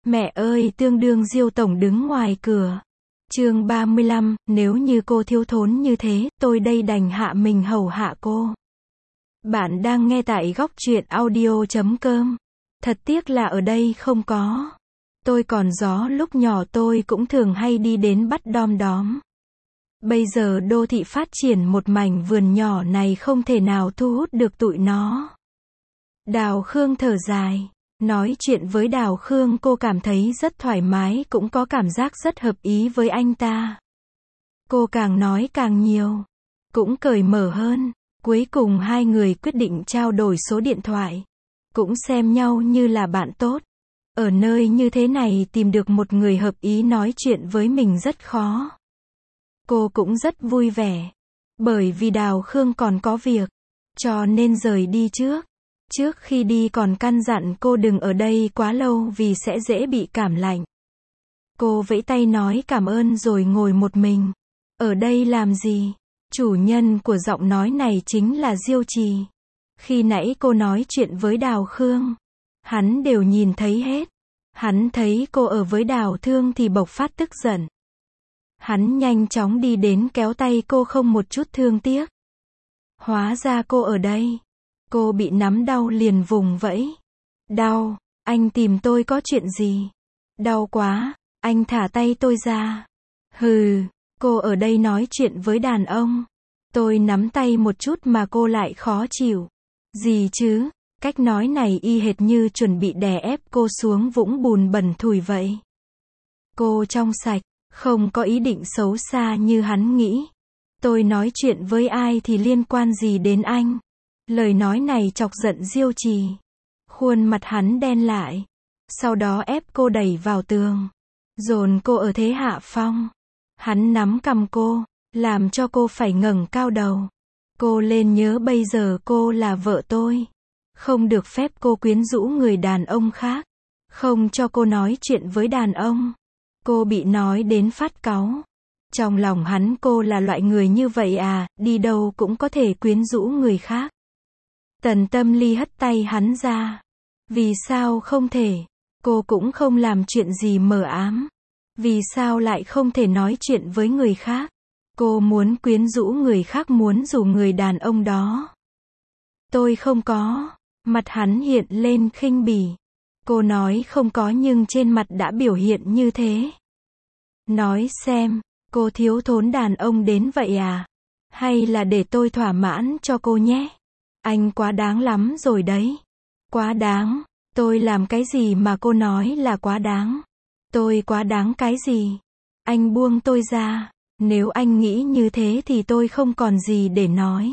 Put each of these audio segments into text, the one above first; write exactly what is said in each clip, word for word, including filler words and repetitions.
Mẹ ơi, tương đương Diêu tổng đứng ngoài cửa. Chương ba mươi lăm, nếu như cô thiếu thốn như thế, tôi đây đành hạ mình hầu hạ cô. Bạn đang nghe tại góc truyện audio chấm com. Thật tiếc là ở đây không có. Tôi còn gió lúc nhỏ tôi cũng thường hay đi đến bắt đom đóm. Bây giờ đô thị phát triển một mảnh vườn nhỏ này không thể nào thu hút được tụi nó. Đào Khương thở dài. Nói chuyện với Đào Khương cô cảm thấy rất thoải mái, cũng có cảm giác rất hợp ý với anh ta. Cô càng nói càng nhiều, cũng cởi mở hơn. Cuối cùng hai người quyết định trao đổi số điện thoại. Cũng xem nhau như là bạn tốt. Ở nơi như thế này tìm được một người hợp ý nói chuyện với mình rất khó. Cô cũng rất vui vẻ. Bởi vì Đào Khương còn có việc, cho nên rời đi trước. Trước khi đi còn căn dặn cô đừng ở đây quá lâu vì sẽ dễ bị cảm lạnh. Cô vẫy tay nói cảm ơn rồi ngồi một mình. Ở đây làm gì? Chủ nhân của giọng nói này chính là Diêu Trì. Khi nãy cô nói chuyện với Đào Khương, hắn đều nhìn thấy hết. Hắn thấy cô ở với Đào Thương thì bộc phát tức giận. Hắn nhanh chóng đi đến kéo tay cô không một chút thương tiếc. Hóa ra cô ở đây. Cô bị nắm đau liền vùng vẫy. Đau, anh tìm tôi có chuyện gì? Đau quá, anh thả tay tôi ra. Hừ, cô ở đây nói chuyện với đàn ông. Tôi nắm tay một chút mà cô lại khó chịu. Gì chứ, cách nói này y hệt như chuẩn bị đè ép cô xuống vũng bùn bẩn thủi vậy. Cô trong sạch, không có ý định xấu xa như hắn nghĩ. Tôi nói chuyện với ai thì liên quan gì đến anh? Lời nói này chọc giận Diêu Trì. Khuôn mặt hắn đen lại. Sau đó ép cô đẩy vào tường. Dồn cô ở thế hạ phong. Hắn nắm cằm cô, làm cho cô phải ngẩng cao đầu. Cô lên nhớ bây giờ cô là vợ tôi. Không được phép cô quyến rũ người đàn ông khác. Không cho cô nói chuyện với đàn ông. Cô bị nói đến phát cáu. Trong lòng hắn cô là loại người như vậy à, đi đâu cũng có thể quyến rũ người khác. Tần Tâm Ly hất tay hắn ra. Vì sao không thể? Cô cũng không làm chuyện gì mờ ám. Vì sao lại không thể nói chuyện với người khác? Cô muốn quyến rũ người khác, muốn rủ người đàn ông đó. Tôi không có. Mặt hắn hiện lên khinh bỉ. Cô nói không có nhưng trên mặt đã biểu hiện như thế. Nói xem, cô thiếu thốn đàn ông đến vậy à? Hay là để tôi thỏa mãn cho cô nhé? Anh quá đáng lắm rồi đấy. Quá đáng? Tôi làm cái gì mà cô nói là quá đáng? Tôi quá đáng cái gì? Anh buông tôi ra. Nếu anh nghĩ như thế thì tôi không còn gì để nói.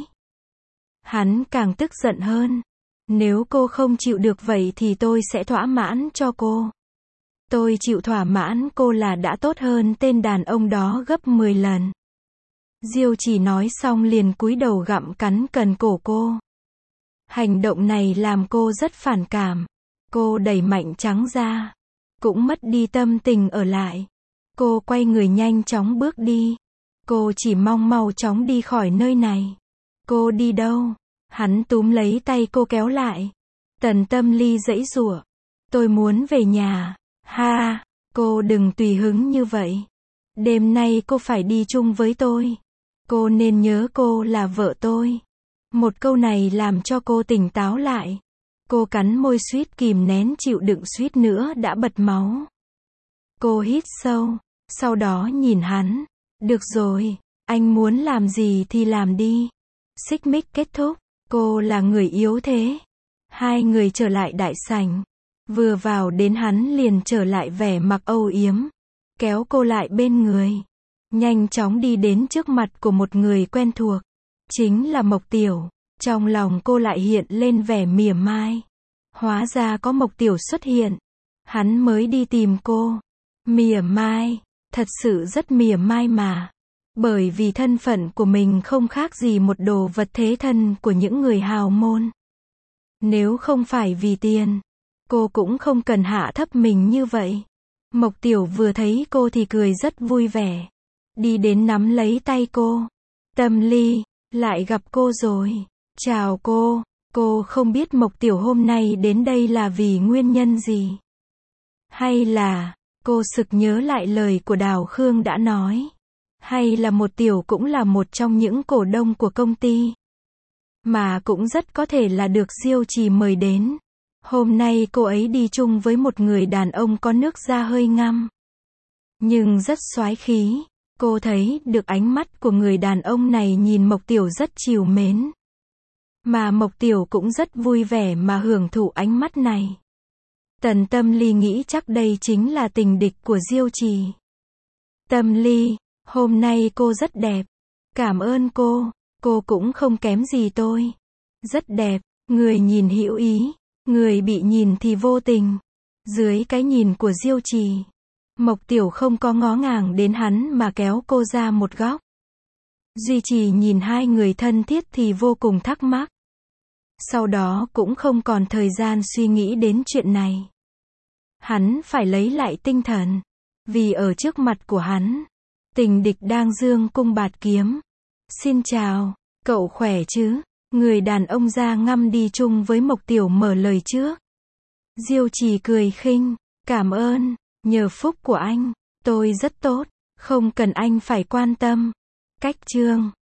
Hắn càng tức giận hơn. Nếu cô không chịu được vậy thì tôi sẽ thỏa mãn cho cô. Tôi chịu thỏa mãn cô là đã tốt hơn tên đàn ông đó gấp mười lần. Diêu Trì nói xong liền cúi đầu gặm cắn cần cổ cô. Hành động này làm cô rất phản cảm. Cô đẩy mạnh trắng ra. Cũng mất đi tâm tình ở lại. Cô quay người nhanh chóng bước đi. Cô chỉ mong mau chóng đi khỏi nơi này. Cô đi đâu? Hắn túm lấy tay cô kéo lại. Tần Tâm Ly giãy giụa. Tôi muốn về nhà. Ha, cô đừng tùy hứng như vậy. Đêm nay cô phải đi chung với tôi. Cô nên nhớ cô là vợ tôi. Một câu này làm cho cô tỉnh táo lại. Cô cắn môi suýt kìm nén chịu đựng suýt nữa đã bật máu. Cô hít sâu, sau đó nhìn hắn. Được rồi, anh muốn làm gì thì làm đi. Xích mích kết thúc, cô là người yếu thế. Hai người trở lại đại sảnh. Vừa vào đến hắn liền trở lại vẻ mặt âu yếm. Kéo cô lại bên người. Nhanh chóng đi đến trước mặt của một người quen thuộc. Chính là Mộc Tiểu. Trong lòng cô lại hiện lên vẻ mỉa mai. Hóa ra có Mộc Tiểu xuất hiện. Hắn mới đi tìm cô. Mỉa mai. Thật sự rất mỉa mai mà. Bởi vì thân phận của mình không khác gì một đồ vật thế thân của những người hào môn. Nếu không phải vì tiền, cô cũng không cần hạ thấp mình như vậy. Mộc Tiểu vừa thấy cô thì cười rất vui vẻ. Đi đến nắm lấy tay cô. Tâm Ly, lại gặp cô rồi. Chào cô. Cô không biết Mộc Tiểu hôm nay đến đây là vì nguyên nhân gì. Hay là, cô sực nhớ lại lời của Đào Khương đã nói. Hay là một Tiểu cũng là một trong những cổ đông của công ty. Mà cũng rất có thể là được Diêu Trì mời đến. Hôm nay cô ấy đi chung với một người đàn ông có nước da hơi ngăm. Nhưng rất soái khí. Cô thấy được ánh mắt của người đàn ông này nhìn Mộc Tiểu rất trìu mến. Mà Mộc Tiểu cũng rất vui vẻ mà hưởng thụ ánh mắt này. Tần Tâm Ly nghĩ chắc đây chính là tình địch của Diêu Trì. Tâm Ly, hôm nay cô rất đẹp. Cảm ơn cô, cô cũng không kém gì tôi. Rất đẹp, người nhìn hữu ý, người bị nhìn thì vô tình. Dưới cái nhìn của Diêu Trì, Mộc Tiểu không có ngó ngàng đến hắn mà kéo cô ra một góc. Duy Trì nhìn hai người thân thiết thì vô cùng thắc mắc. Sau đó cũng không còn thời gian suy nghĩ đến chuyện này. Hắn phải lấy lại tinh thần. Vì ở trước mặt của hắn, tình địch đang giương cung bạt kiếm. Xin chào, cậu khỏe chứ? Người đàn ông da ngăm đi chung với Mộc Tiểu mở lời trước. Diêu Trì cười khinh, cảm ơn, nhờ phúc của anh, tôi rất tốt, không cần anh phải quan tâm. Cách chương